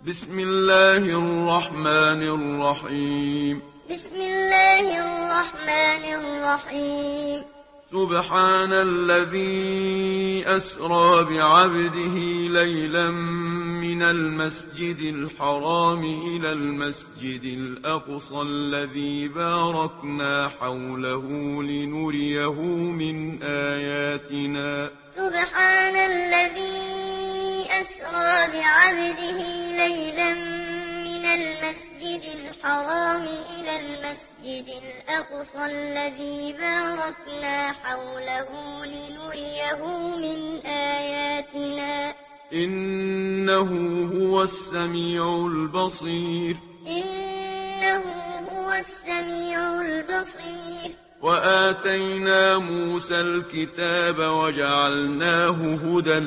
بسم الله الرحمن الرحيم. بسم الله الرحمن الرحيم. سبحان الذي أسرى بعبده ليلا من المسجد الحرام إلى المسجد الأقصى الذي باركنا حوله لنريه من آياتنا. سبحان الذي أسرى بعبده ليلا من المسجد الحرام إلى المسجد الأقصى الذي باركنا حوله لنريه من آياتنا. إنه هو السميع البصير. إنه هو السميع البصير. وآتينا موسى الكتاب وجعلناه هدى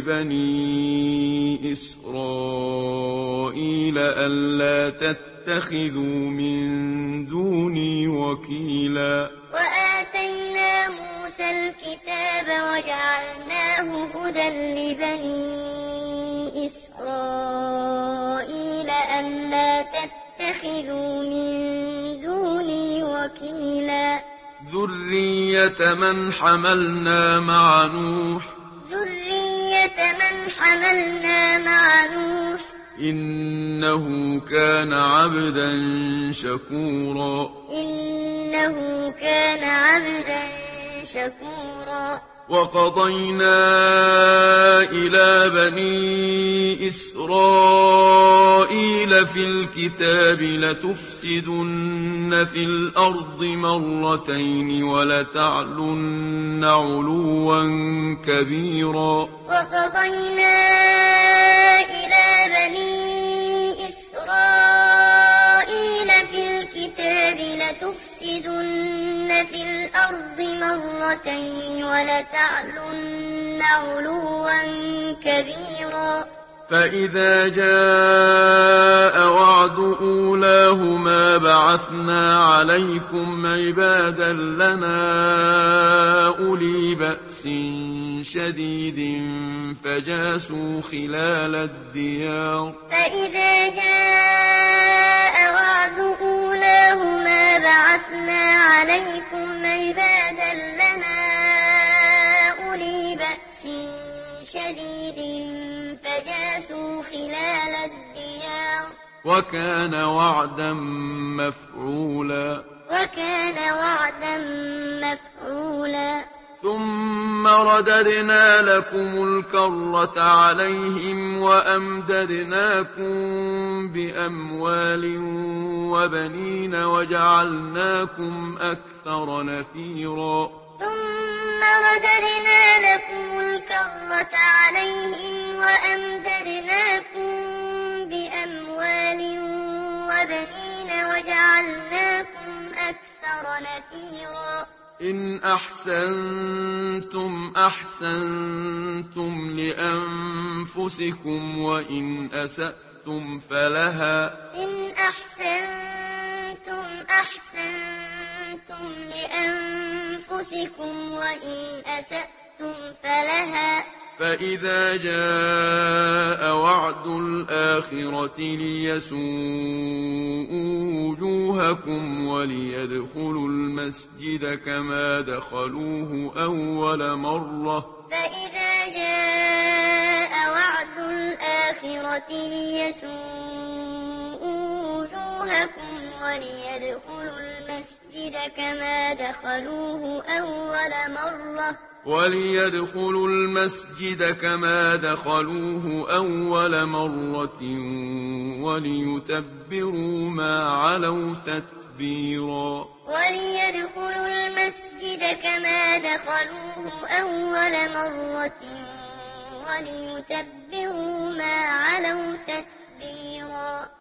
لبني إسرائيل ألا تتخذوا من دوني وكيلا. وآتينا موسى الكتاب وجعلناه هدى لبني إسرائيل ألا تتخذوا من دوني وكيلا. ذرية من حملنا مع نوح. ذرية من حملنا مع نوح. إنه كان عبدا شكورا. إنه كان عبدا شكورا. وقضينا إلى بني إسرائيل في الكتاب لتفسدن في الأرض مرتين ولتعلن علوا كبيرا. وقضينا إلى بني إسرائيل في الكتاب لتفسدن في الأرض مرتين ولتعلن علوا كبيرا. فإذا جاء وعد أولاهما بعثنا عليكم عبادا لنا أولي بأس شديد فجاسوا خلال الديار. فإذا جاء وعد أولاهما بعثنا عليكم عبادا لنا أولي بأس شديد فجاسوا خلال الديار. وكان وعدا مفعولا. وكان وعدا مفعولا. ثم رددنا لكم الكرة عليهم وأمددناكم بأموال وبنين وجعلناكم أكثر نفيرا. ثم رددنا لكم الكرة عليهم وأمددناكم بأموال وبنين وجعلناكم أكثر نفيرا. إن أحسنتم أحسنتم لأنفسكم وإن أسأتم فلها. إن أحسنتم أحسنتم لأنفسكم وإن أسأتم فلها. فإذا جاء وعد الآخرة ليسوءوا وجوهكم وليدخلوا المسجد كما دخلوه أول مرة. فإذا جاء وعد الآخرة ليسوءوا وجوهكم وليدخلوا المسجد كما دخلوه أول مرة. وليدخلوا المسجد كما دخلوه أول مرة وليتبروا ما علوا تتبيرا. وليدخلوا المسجد كما دخلوه أول مرة وليتبروا ما علوا تتبيرا.